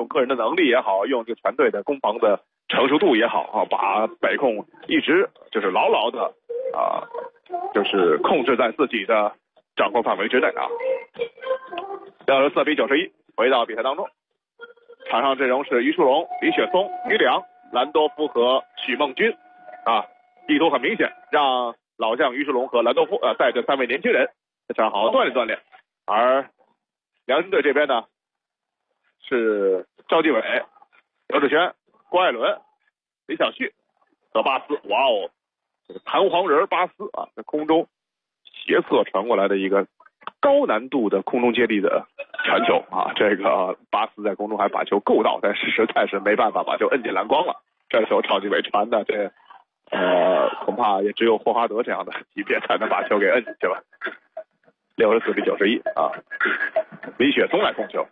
用个人的能力也好，用这个全队的攻防的成熟度也好啊，把北控一直就是牢牢的就是控制在自己的掌控范围之内啊。64比91，回到比赛当中，场上阵容是于树龙、李雪松、于良、兰多夫和许梦军啊，意图很明显，让老将于树龙和兰多夫带着3位年轻人在场好好锻炼锻炼。而辽宁队这边呢是赵继伟、刘志轩、郭艾伦、李晓旭和巴斯。哇哦，这个弹簧人巴斯啊，在空中斜侧传过来的一个高难度的空中接力的传球啊，这个巴斯在空中还把球够到，但是实在是没办法把球摁进篮筐了。这时候赵继伟传的这恐怕也只有霍华德这样的级别才能把球给摁进去了。64比91啊，李雪松来控球，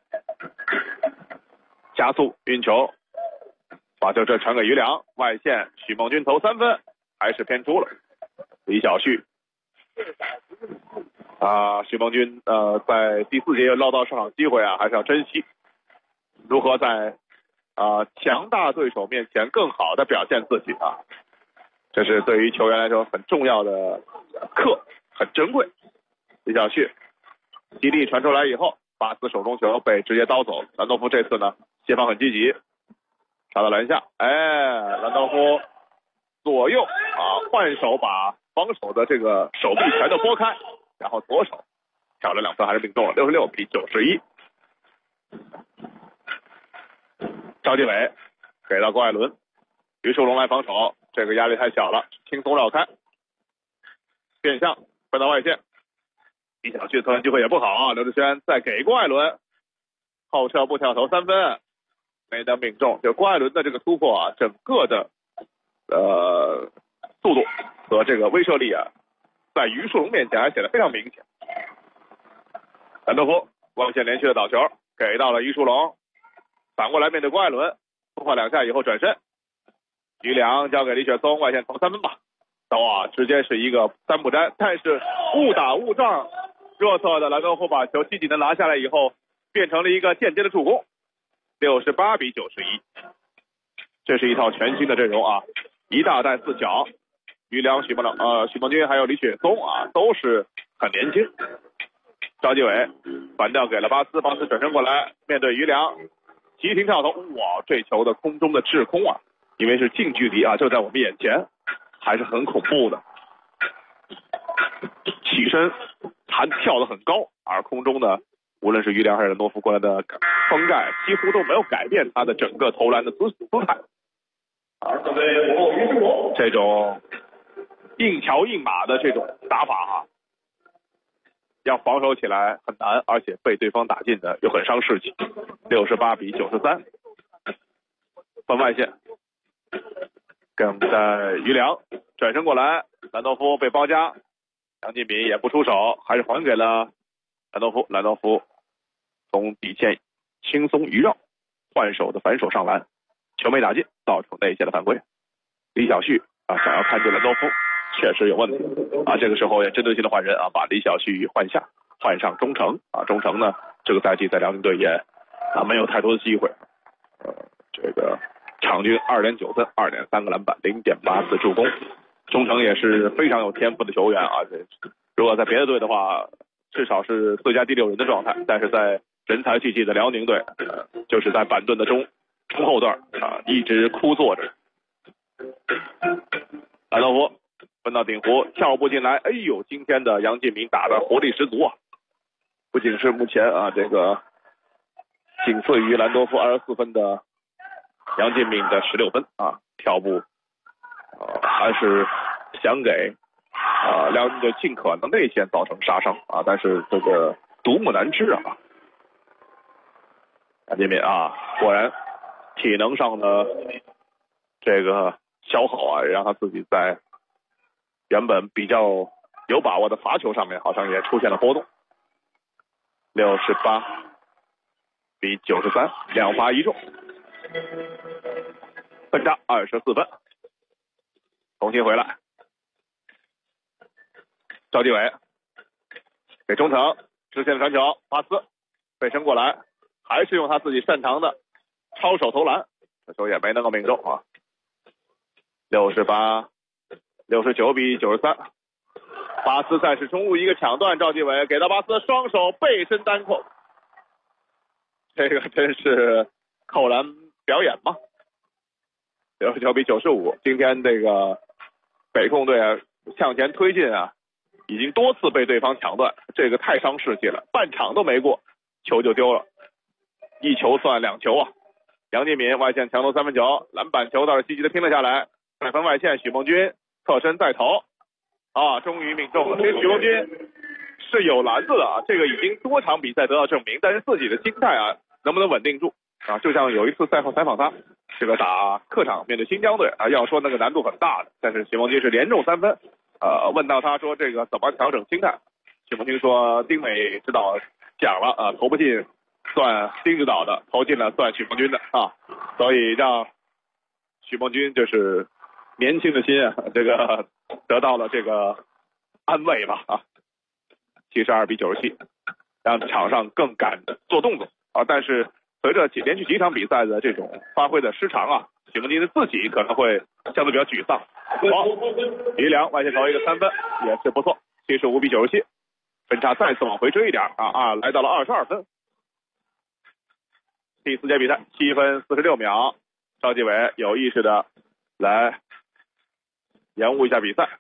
加速运球，把球这传给于良，外线许梦军投3分，还是偏出了。李晓旭许梦军在第4节捞到上场机会啊，还是要珍惜。如何在强大对手面前更好的表现自己啊，这是对于球员来说很重要的课，很珍贵。李晓旭极力传出来以后，巴斯手中球被直接刀走。兰多夫这次呢协防很积极，插到篮下，兰多夫左右换手把防守的这个手臂全都拨开，然后左手挑了2分，还是命中了。66比91，赵继伟给到郭艾伦，于树龙来防守，这个压力太小了，轻松绕开，变向分到外线。李晓旭投篮机会也不好啊，刘志轩再给郭艾伦，后撤步跳投3分，没能命中。就郭艾伦的这个突破啊，整个的速度和这个威慑力啊，在于树龙面前还显得非常明显。兰多夫外线连续的倒球给到了于树龙，反过来面对郭艾伦，突破2下以后转身，于良交给李雪松，外线投3分吧。直接是一个3不沾，但是误打误撞，弱侧的兰多夫把球积极的拿下来以后，变成了一个间接的助攻。68比91，这是一套全新的阵容啊，一大带4小，于良、许梦军还有李雪松啊，都是很年轻。赵继伟反掉给了巴斯，巴斯转身过来面对于良，急停跳投，哇，这球的空中的滞空啊，因为是近距离啊，就在我们眼前，还是很恐怖的。起身跳得很高，而空中呢，无论是于良还是兰多夫过来的封盖，几乎都没有改变他的整个投篮的姿态。这种硬桥硬马的这种打法啊，要防守起来很难，而且被对方打进的又很伤士气。68比93，分外线跟在于良转身过来，兰多夫被包夹，杨进敏也不出手，还是还给了兰多夫。兰多夫从底线轻松一绕，换手的反手上篮，球没打进，造成内线的犯规。李晓旭想要看住兰多夫，确实有问题啊。这个时候也针对性的换人啊，把李晓旭换下，换上钟诚啊。钟诚呢，这个赛季在辽宁队也没有太多的机会，这个场均2.9分、2.3个篮板、0.8次助攻。钟诚也是非常有天赋的球员啊，如果在别的队的话，至少是最佳第6人的状态，但是在人才济济的辽宁队，就是在板凳的中后段一直枯坐着。兰多夫分到顶弧，跳步进来，哎呦，今天的杨进明打的活力十足啊！不仅是目前这个仅次于兰多夫24分的杨进明的16分啊，跳步还是想给辽宁队尽可能内线造成杀伤啊，但是这个独木难支啊。杨进敏果然体能上的这个消耗啊，让他自己在原本比较有把握的罚球上面好像也出现了波动。68比93，两罚一中，分差24分。重新回来，赵继伟给中诚直线传球，巴斯背身过来，还是用他自己擅长的抛手投篮，这球也没能够命中啊。68-69-93，巴斯再次冲入一个抢断，赵继伟给到巴斯，双手背身单扣，这个真是扣篮表演嘛。69-95，今天这个北控队啊向前推进啊，已经多次被对方抢断，这个太伤士气了，半场都没过，球就丢了，一球算两球啊。杨继敏外线强投三分球，篮板球倒是积极的拼了下来，3分外线许梦军侧身再投啊，终于命中了。其实许梦军是有篮子的啊，这个已经多场比赛得到证明，但是自己的心态啊能不能稳定住啊？就像有一次赛后采访他，这个打客场面对新疆队啊，要说那个难度很大的，但是许梦军是连中3分。问到他说这个怎么调整心态，许梦军说丁美指导讲了啊，投不进算丁指导的，投进了算许梦军的啊，所以让许梦军就是年轻的心啊，这个得到了这个安慰吧啊。72-97，让场上更敢做动作啊，但是随着连续几场比赛的这种发挥的失常啊，许梦军自己可能会相对比较沮丧。好，于良外线投一个3分也是不错。75-97，分差再次往回追一点啊，来到了22分。第4节比赛7分46秒，赵继伟有意识的来延误一下比赛。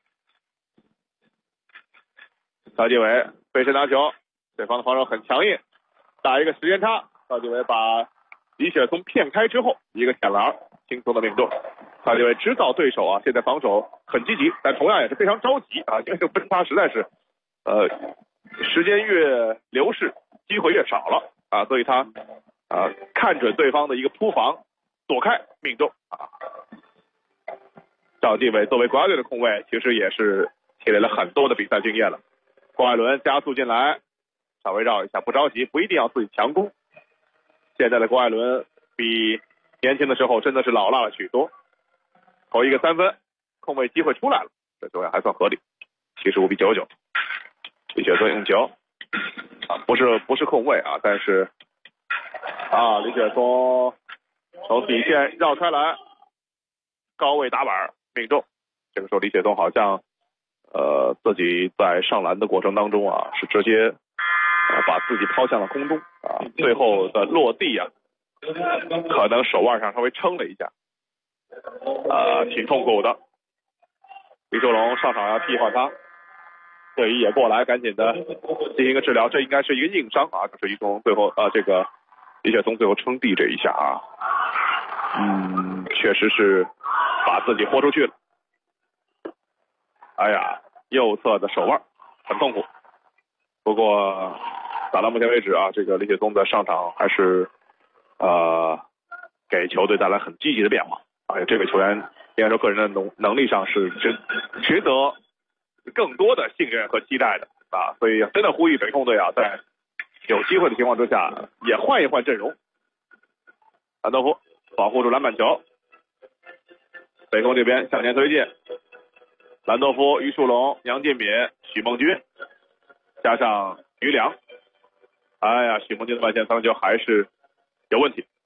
赵继伟背身拿球，对方的防守很强硬，打一个时间差，赵继伟把李雪松骗开之后，一个前篮轻松的命中。赵继伟知道对手啊现在防守很积极，但同样也是非常着急啊，因为这个分差实在是时间越流逝机会越少了啊，所以他看准对方的一个扑防，躲开命中啊。赵继伟作为国家队的控卫，其实也是积累了很多的比赛经验了。郭艾伦加速进来，稍微绕一下，不着急，不一定要自己强攻。现在的郭艾伦比年轻的时候真的是老辣了许多。投一个3分，控卫机会出来了，这球还算合理。75-99，李雪松用球啊，不是控卫啊，但是啊，李雪松从底线绕开来，高位打板命中。这个时候李雪松好像自己在上篮的过程当中啊，是直接把自己抛向了空中啊，最后的落地啊，可能手腕上稍微撑了一下，挺痛苦的。李寿龙上场要替换他，队医也过来赶紧的进行一个治疗，这应该是一个硬伤啊，就是一种最后这个李雪松最后撑地这一下啊，确实是把自己豁出去了。哎呀，右侧的手腕很痛苦。不过打到目前为止啊，这个李雪松的上场还是给球队带来很积极的变化。这个球员应该说个人的能力上是值得更多的信任和期待的啊，所以真的呼吁北控队啊，在有机会的情况之下也换一换阵容。兰多夫保护住篮板球，北控这边向前推进，兰多夫、于树龙、杨进敏、许梦军加上于良，哎呀，许梦军的外线三分球还是有问题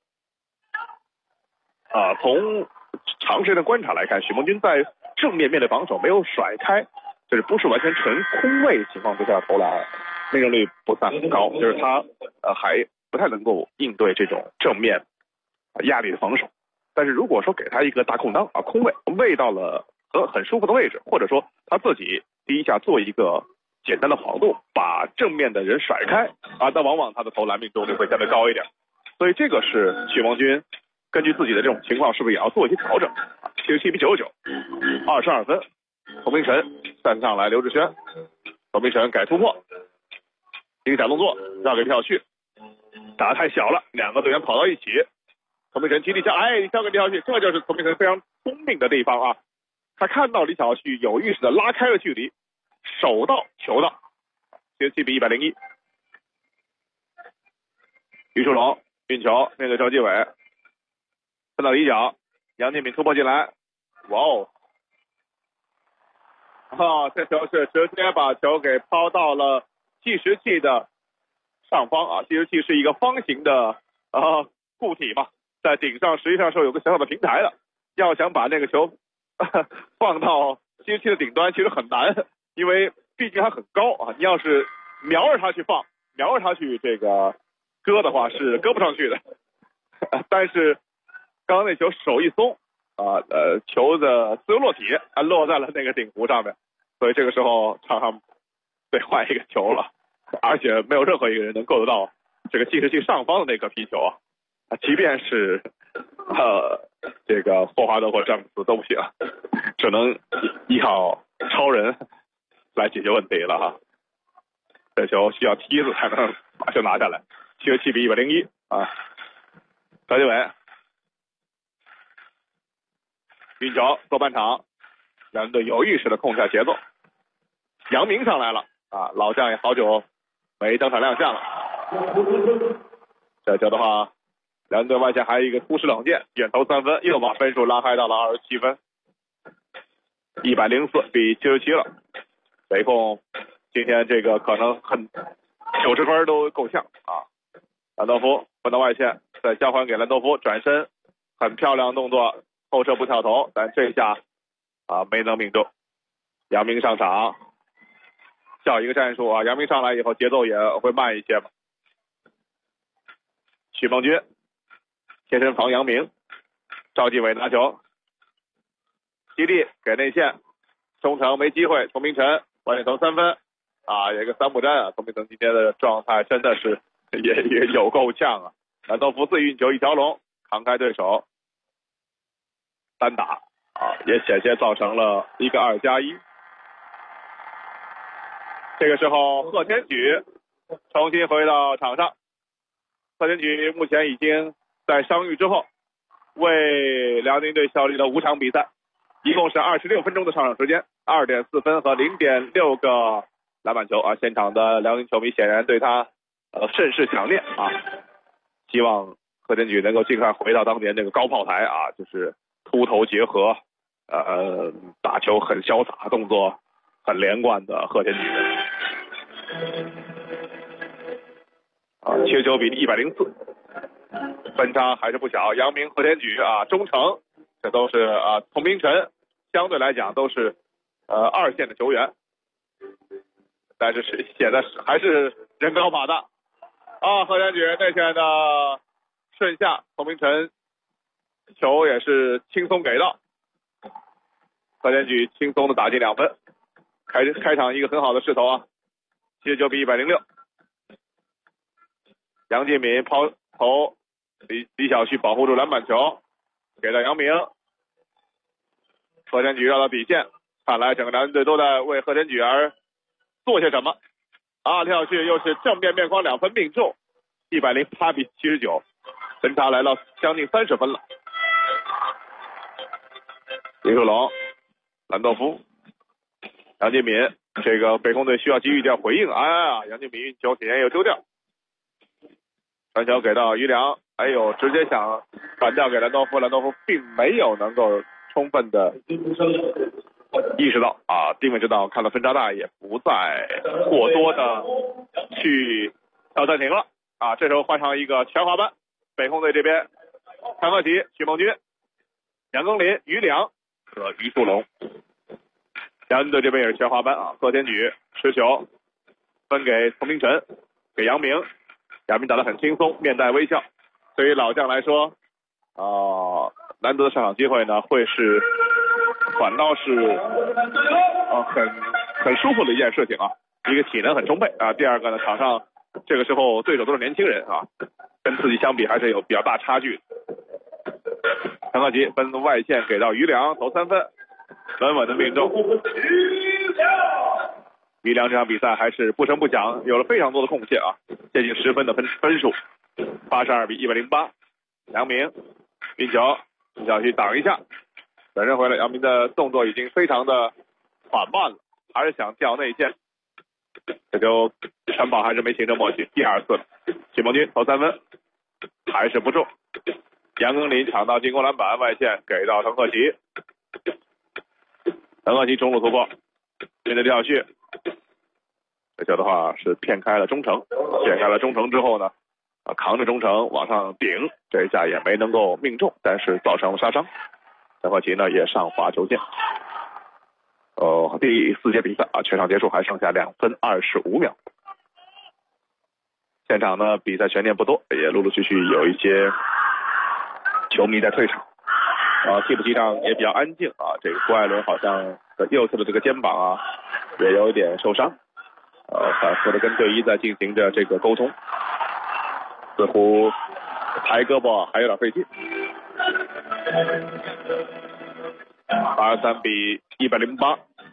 啊。从长时间的观察来看，许梦军在正面面对防守没有甩开，就是不是完全纯空位情况之下投篮命中率不算很高，就是他还不太能够应对这种正面压力的防守。但是如果说给他一个大空当啊，空位位到了很舒服的位置，或者说他自己第一下做一个简单的跑动，把正面的人甩开啊，那往往他的投篮命中率会相对高一点。所以这个是许梦军根据自己的这种情况是不是也要做一些调整。77-99 22分，侯明辰站上来，刘志轩，侯明辰改突破，一个假动作绕给李晓旭，打得太小了，两个队员跑到一起，侯明辰踢交，交给李晓旭，这就是侯明辰非常聪明的地方啊，他看到李晓旭有意识的拉开了距离，手到球到，77-101。于树龙运球面对赵继伟，分到底角，杨建敏突破进来，哇哦，这球是直接把球给抛到了计时器的上方啊，计时器是一个方形的固体嘛， 在顶上实际上是有个小小的平台的，要想把那个球放到717的顶端其实很难，因为毕竟它很高啊，你要是瞄着它去放，瞄着它去这个搁的话是搁不上去的。但是刚刚那球手一松啊，球的自由落体落在了那个顶弧上面，所以这个时候场上得换一个球了，而且没有任何一个人能够得到这个计时器上方的那个皮球啊，即便是这个霍华德或詹姆斯都不行，只能依靠超人来解决问题了哈。这球需要梯子才能把球拿下来，77比101啊。何继伟运球做半场，两人队有意识的控制下节奏。杨明上来了啊，老将也好久没登场亮相了。这球的话，两人队外线还有一个突施冷箭，远投3分，又把分数拉开到了27分，104比77了。北控今天这个可能90分都够呛啊。兰多夫分到外线，再交还给兰多夫，转身很漂亮的动作，后撤步跳投，但这一下没能命中。杨明上场，叫一个战术啊，杨明上来以后节奏也会慢一些嘛。许梦军贴身防杨明，赵继伟拿球，基地给内线，中程没机会，丛明晨外线投3分啊，有一个3不沾啊，丛明晨今天的状态真的是也有够呛啊。兰多夫自运球一条龙，扛开对手，单打啊，也险些造成了一个2+1。这个时候贺天举重新回到场上，贺天举目前已经在伤愈之后为辽宁队效力了5场比赛，一共是26分钟的上场时间，2.4分和0.6个篮板球啊。现场的辽宁球迷显然对他甚是想念啊，希望贺天举能够尽快回到当年那个高炮台啊，就是秃头结合，打球很潇洒，动作很连贯的贺天举啊，79比104，分差还是不小。杨明、贺天举啊，中程这都是丛明晨相对来讲都是2线的球员，但是显得还是人高马大啊。贺天举内线的顺下，丛明晨球也是轻松给到，贺天举轻松的打进2分，开场一个很好的势头啊，79比106。杨建敏抛投，李晓旭保护住篮板球，给到杨明，贺天举绕到底线，看来整个辽宁队都在为贺天举而做些什么啊。李晓旭又是正面面框2分命中，108比79，分差来到将近30分了。林树龙、兰多夫、杨建敏，这个北控队需要给予点回应啊。杨建敏运球体验又丢掉，传球给到于良，直接想传掉给兰多夫，兰多夫并没有能够充分的意识到啊，定位知道，看到分差大也不再过多的去跳暂停了啊。这时候换上一个全华班，北控队这边谭鹤奇、许梦军、杨庚林、于良和于树龙，辽宁队这边也是全华班啊。贺天举持球分给丛明晨，给杨明，杨明打得很轻松，面带微笑。对于老将来说难得的上场机会呢，会是反倒是很舒服的一件事情啊。一个体能很充沛啊，第二个呢，场上这个时候对手都是年轻人啊，跟自己相比还是有比较大差距。陈鹤奇分外线给到于良，投3分，稳稳的命中。于良这场比赛还是不声不响，有了非常多的贡献啊，接近10分的分数，82比108。杨明运球，李晓旭挡一下，转身回来，杨明的动作已经非常的缓慢了，还是想掉内线，这就陈宝还是没形成默契。第2次了，许梦军投3分还是不中，杨庚林抢到进攻篮板，外线给到陈鹤奇，陈鹤奇中路突破，面对李晓旭，这球的话是骗开了中程，骗开了中程之后呢，扛着中程往上顶这一下也没能够命中，但是造成了杀伤。陈鹤奇呢也上罚球线。第4节比赛啊，全场结束还剩下2分25秒。现场呢比赛悬念不多，也陆陆续续有一些球迷在退场。替补席上也比较安静啊。这个郭艾伦好像右侧的这个肩膀啊也有一点受伤，反复的跟队医在进行着这个沟通，似乎抬胳膊还有点费劲。83比108，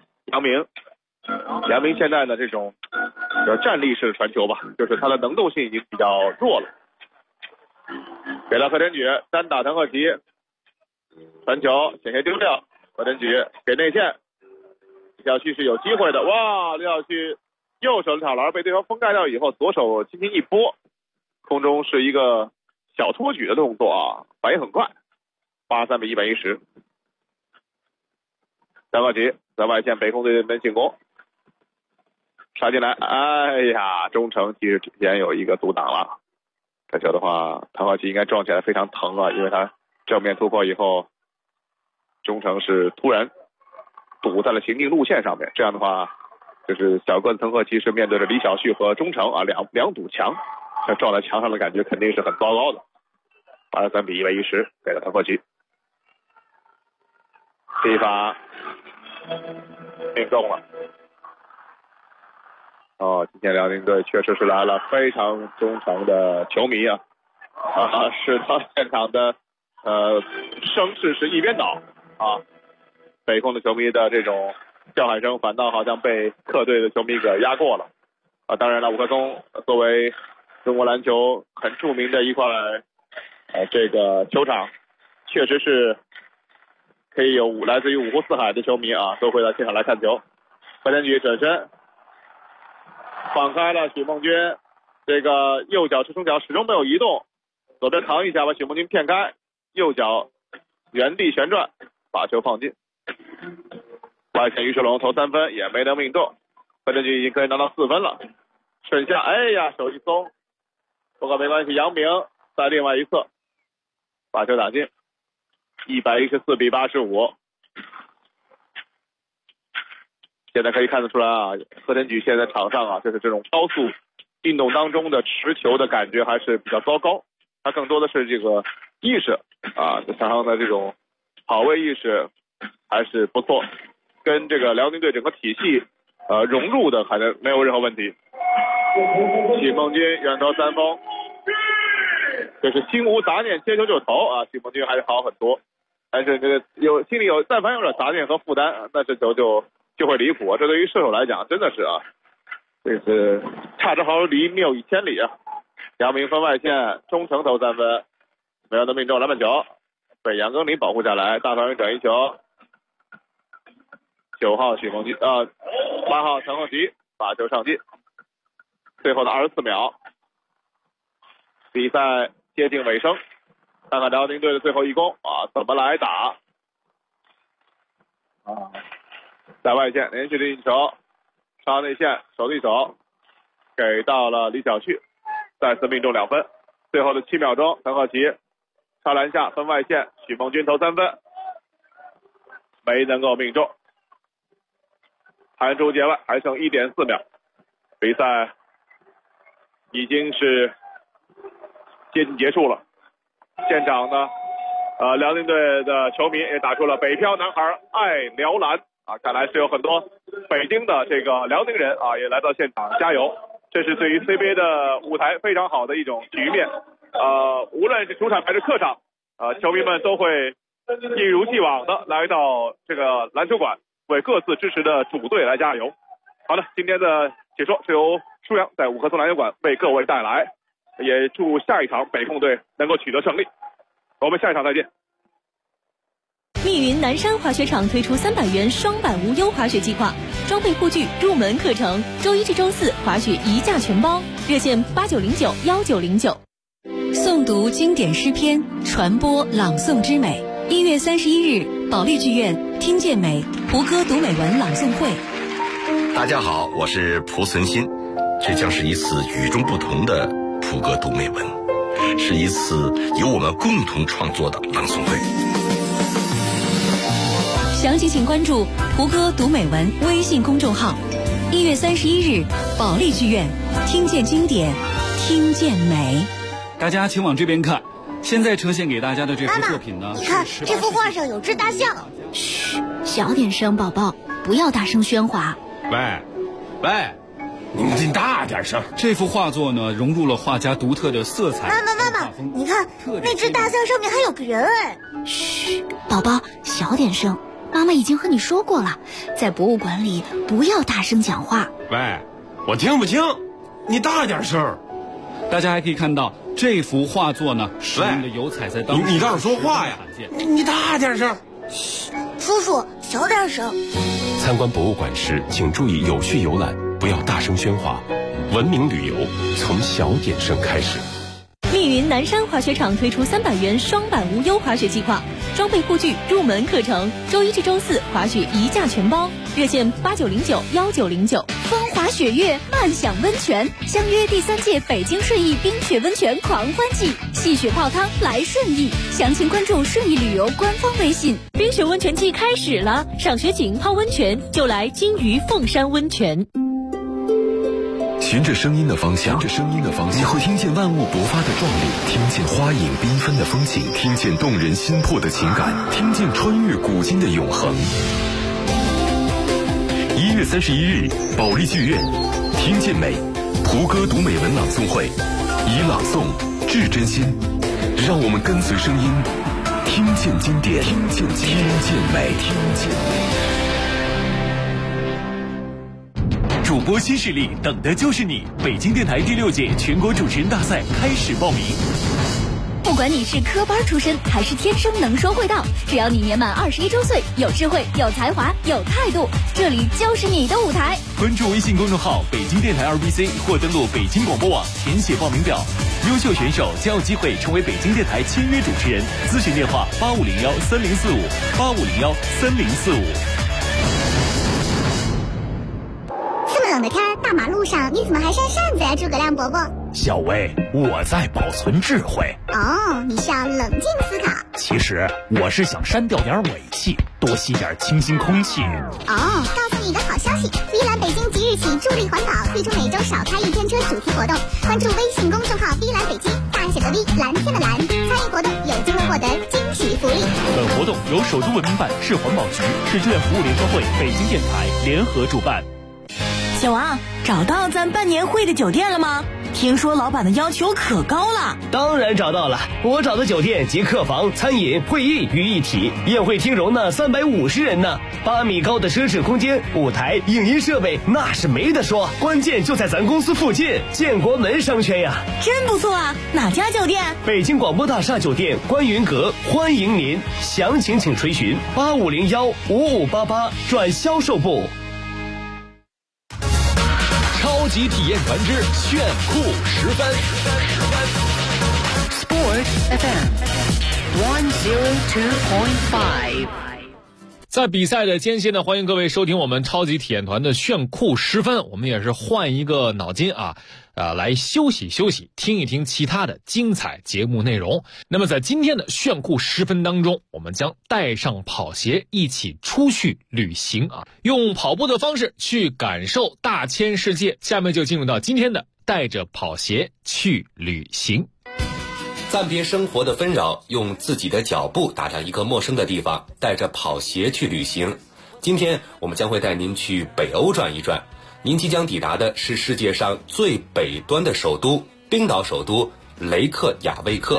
杨明现在的这种站立式的传球吧，就是他的能动性已经比较弱了。给了何天举，单打陈鹤奇，传球险些丢掉。何天举给内线，李晓旭是有机会的。哇，李晓旭右手的挑篮被对方封盖掉以后，左手轻轻一拨，空中是一个小托举的动作啊，反应很快。83比110。陈鹤奇在外线北控队门进攻，杀进来，哎呀，中程其实之前有一个阻挡了。这球的话，陈鹤奇应该撞起来非常疼啊，因为他正面突破以后，中程是突然堵在了行进路线上面。这样的话，就是小个子陈鹤奇是面对着李晓旭和中程啊两堵墙，他撞在墙上的感觉肯定是很糟糕的。83比110给了陈鹤奇，踢法命中了。今天辽宁队确实是来了非常忠诚的球迷啊，使得现场的声势是一边倒啊。北控的球迷的这种叫喊声反倒好像被客队的球迷给压过了啊。当然了，五棵松作为中国篮球很著名的一块这个球场，确实是可以有来自于五湖四海的球迷啊，都会到现场来看球。何天举转身放开了许梦军，这个右脚支撑脚始终没有移动，左边扛一下把许梦军骗开，右脚原地旋转把球放进。外线于世龙投3分也没能命中，何天举已经可以拿到4分了。顺下，哎呀，手一松，不过没关系，杨明在另外一侧把球打进。114比85。现在可以看得出来啊，何天举现在场上啊，就是这种高速运动当中的持球的感觉还是比较糟糕，他更多的是这个意识啊，场上的这种跑位意识还是不错，跟这个辽宁队整个体系融入的还是没有任何问题。许梦军远投3分，就是心无杂念，接球就投啊，许梦军还是好很多。但是这个心里但凡有点杂念和负担，那这球就会离谱啊！这对于射手来讲真的是啊，这是差之毫厘，谬以千里啊！杨明分外线中程投3分，没有能命中篮板球，被杨庚林保护下来，大范围转移球。9号许梦军8号陈鹤奇把球上进。最后的24秒，比赛接近尾声，看看辽宁队的最后一攻啊，怎么来打啊？在外线连续的运球，超内线手对手给到了李晓旭，再次命中2分。最后的7秒钟，陈鹤奇超篮下分外线，许梦军投3分，没能够命中。弹出界外，还剩1.4秒，比赛已经是接近结束了。现场呢，辽宁队的球迷也打出了北漂男孩爱辽篮啊，看来是有很多北京的这个辽宁人啊也来到现场加油，这是对于 CBA 的舞台非常好的一种局面。无论是主场还是客场，球迷们都会一如既往的来到这个篮球馆，为各自支持的主队来加油。好的，今天的解说是由舒阳在五棵松篮球馆为各位带来，也祝下一场北控队能够取得胜利。我们下一场再见。 密云南山滑雪场推出300元双板无忧滑雪计划，装备护具、入门课程，周1至周4滑雪一价全包，热线89091909。诵读经典诗篇，传播朗诵之美。1月31日，保利剧院听见美胡歌读美文朗诵会。 大家好，我是蒲存昕，这将是一次与众不同的胡歌读美文。 是一次由我们共同创作的朗诵会。 详情请关注胡歌读美文微信公众号。1月31日，保利剧院，听见经典，听见美。 大家请往这边看，现在呈现给大家的这幅作品呢， 你看这幅画上有只大象。 嘘，小点声，宝宝，不要大声喧哗。 喂，你大点声。 这幅画作呢，融入了画家独特的色彩。 妈妈，你看那只大象上面还有个人哎。 嘘，宝宝，小点声。妈妈已经和你说过了，在博物馆里不要大声讲话。 喂，我听不清，你大点声。 大家还可以看到这幅画作呢，使用的油彩在当时你倒是说话呀！你大点声。 嘘，叔叔小点声。 参观博物馆时，请注意有序游览，不要大声喧哗。文明旅游从小点声开始。 密云南山滑雪场推出300元双板无忧滑雪计划，装备护具入门课程，周1至周4滑雪一价全包，热线89091909。 风华雪月，漫享温泉，相约第3届北京顺义冰雪温泉狂欢季，戏雪泡汤来顺义，详情关注顺义旅游官方微信。 冰雪温泉季开始了，赏雪景泡温泉就来金鱼凤山温泉。 循着声音的方向，你会听见万物勃发的壮丽，听见花影缤纷的风景，听见动人心魄的情感，听见穿越古今的永恒。1月31日，保利剧院，听见美，胡歌读美文朗诵会，以朗诵致真心，让我们跟随声音，听见经典，听见美。 主播新势力，等的就是你！北京电台第6届全国主持人大赛开始报名。 不管你是科班出身还是天生能说会道，只要你年满21周岁，有智慧、有才华、有态度，这里就是你的舞台。 关注微信公众号北京电台2BC 或登录北京广播网填写报名表，优秀选手将有机会成为北京电台签约主持人。咨询电话8501304585013045。 冷的天，大马路上你怎么还扇扇子呀，诸葛亮伯伯？ 小薇，我在保存智慧。 哦，你是要冷静思考。 其实我是想删掉点尾气，多吸点清新空气。 哦，告诉你一个好消息，碧蓝北京即日起助力环保，推出每周少开1天车主题活动。关注微信公众号碧蓝北京，大写的 V， 蓝天的蓝，参与活动有机会获得惊喜福利。 本活动由首都文明办、市环保局、市志愿服务联合会、北京电台联合主办。 小王，找到咱办年会的酒店了吗？听说老板的要求可高了。 当然找到了，我找的酒店集客房、餐饮、会议于一体，宴会厅容纳350人呢，8米高的奢侈空间，舞台、影音设备那是没得说，关键就在咱公司附近，建国门商圈呀。 真不错啊，哪家酒店？ 北京广播大厦酒店观云阁，欢迎您，详情请垂询85015588转销售部。 超级体验团之炫酷10分。 Sport FM 102.5。 在比赛的间隙呢，欢迎各位收听我们超级体验团的炫酷10分。我们也是换一个脑筋来休息休息，听一听其他的精彩节目内容。那么在今天的炫酷10分当中，我们将带上跑鞋一起出去旅行用跑步的方式去感受大千世界。下面就进入到今天的带着跑鞋去旅行。 暂别生活的纷扰，用自己的脚步打上一个陌生的地方，带着跑鞋去旅行。今天我们将会带您去北欧转一转，您即将抵达的是世界上最北端的首都——冰岛首都雷克雅未克。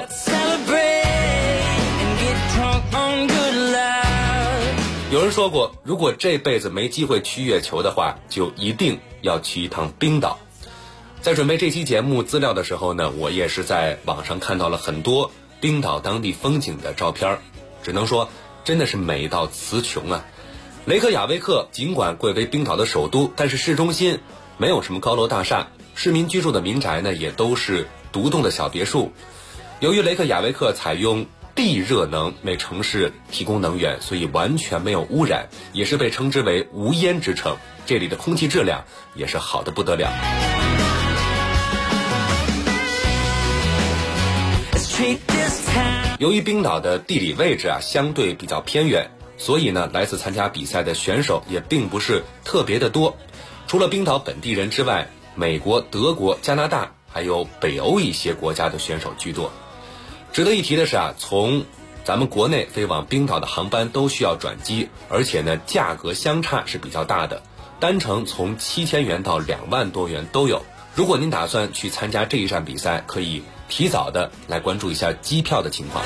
有人说过，如果这辈子没机会去月球的话，就一定要去一趟冰岛。在准备这期节目资料的时候呢，我也是在网上看到了很多冰岛当地风景的照片，只能说真的是美到词穷啊。雷克雅未克尽管贵为冰岛的首都，但是市中心没有什么高楼大厦，市民居住的民宅呢也都是独栋的小别墅。由于雷克雅未克采用地热能为城市提供能源，所以完全没有污染，也是被称之为无烟之城。这里的空气质量也是好得不得了。 由于冰岛的地理位置相对比较偏远，所以呢来自参加比赛的选手也并不是特别的多。除了冰岛本地人之外，美国、德国、加拿大还有北欧一些国家的选手居多。值得一提的是从咱们国内飞往冰岛的航班都需要转机，而且呢价格相差是比较大的，单程从7000元到2万多元都有。如果您打算去参加这一站比赛，可以提早的来关注一下机票的情况。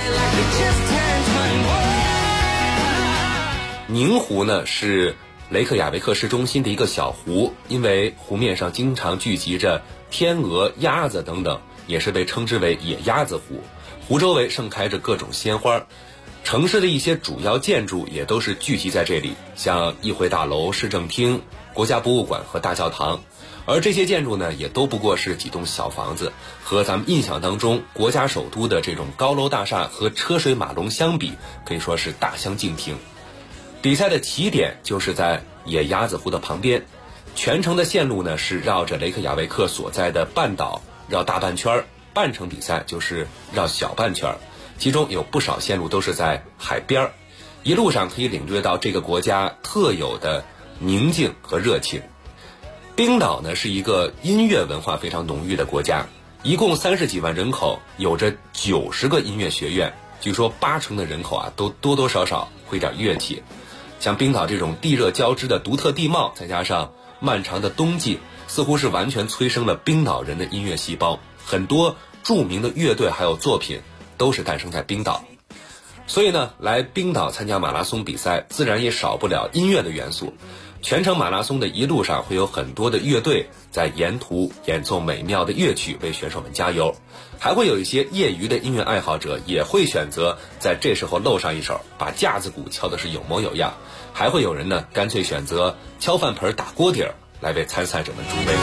宁湖呢是雷克雅维克市中心的一个小湖，因为湖面上经常聚集着天鹅、鸭子等等，也是被称之为野鸭子湖。湖周围盛开着各种鲜花，城市的一些主要建筑也都是聚集在这里，像议会大楼、市政厅、国家博物馆和大教堂。而这些建筑呢，也都不过是几栋小房子，和咱们印象当中国家首都的这种高楼大厦和车水马龙相比，可以说是大相径庭。比赛的起点就是在野鸭子湖的旁边，全程的线路呢是绕着雷克雅维克所在的半岛绕大半圈，半程比赛就是绕小半圈，其中有不少线路都是在海边，一路上可以领略到这个国家特有的宁静和热情。冰岛呢是一个音乐文化非常浓郁的国家，一共30几万人口，有着90个音乐学院，据说80%的人口都多多少少会点乐器。像冰岛这种地热交织的独特地貌，再加上漫长的冬季，似乎是完全催生了冰岛人的音乐细胞，很多著名的乐队还有作品都是诞生在冰岛。所以呢，来冰岛参加马拉松比赛自然也少不了音乐的元素。全程马拉松的一路上会有很多的乐队在沿途演奏美妙的乐曲为选手们加油，还会有一些业余的音乐爱好者也会选择在这时候露上一手，把架子鼓敲的是有模有样，还会有人呢干脆选择敲饭盆打锅底儿来为参赛者们助威。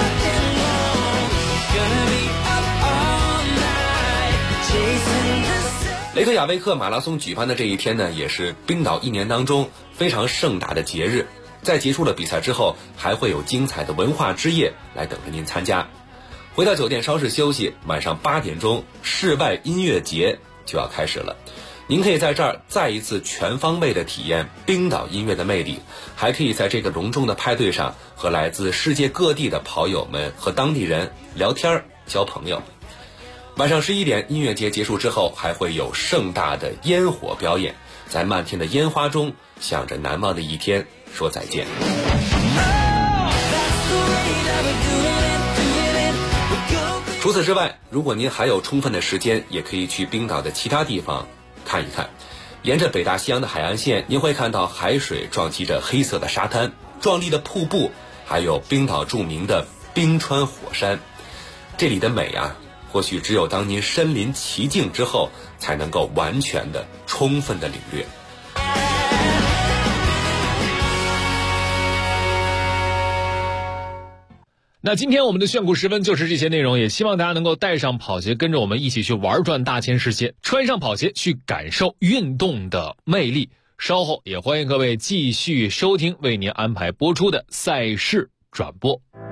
雷克雅未克马拉松举办的这一天呢，也是冰岛一年当中非常盛大的节日。在结束了比赛之后，还会有精彩的文化之夜来等着您参加。回到酒店稍事休息，晚上8点钟，室外音乐节就要开始了。您可以在这儿再一次全方位的体验冰岛音乐的魅力，还可以在这个隆重的派对上和来自世界各地的跑友们和当地人聊天交朋友。晚上11点，音乐节结束之后，还会有盛大的烟火表演，在漫天的烟花中向着难忘的一天说再见。除此之外，如果您还有充分的时间，也可以去冰岛的其他地方看一看。沿着北大西洋的海岸线，您会看到海水撞击着黑色的沙滩，壮丽的瀑布，还有冰岛著名的冰川火山。这里的美或许只有当您身临其境之后，才能够完全的、充分的领略。 那今天我们的炫酷时分就是这些内容，也希望大家能够带上跑鞋，跟着我们一起去玩转大千世界，穿上跑鞋去感受运动的魅力。稍后也欢迎各位继续收听为您安排播出的赛事转播。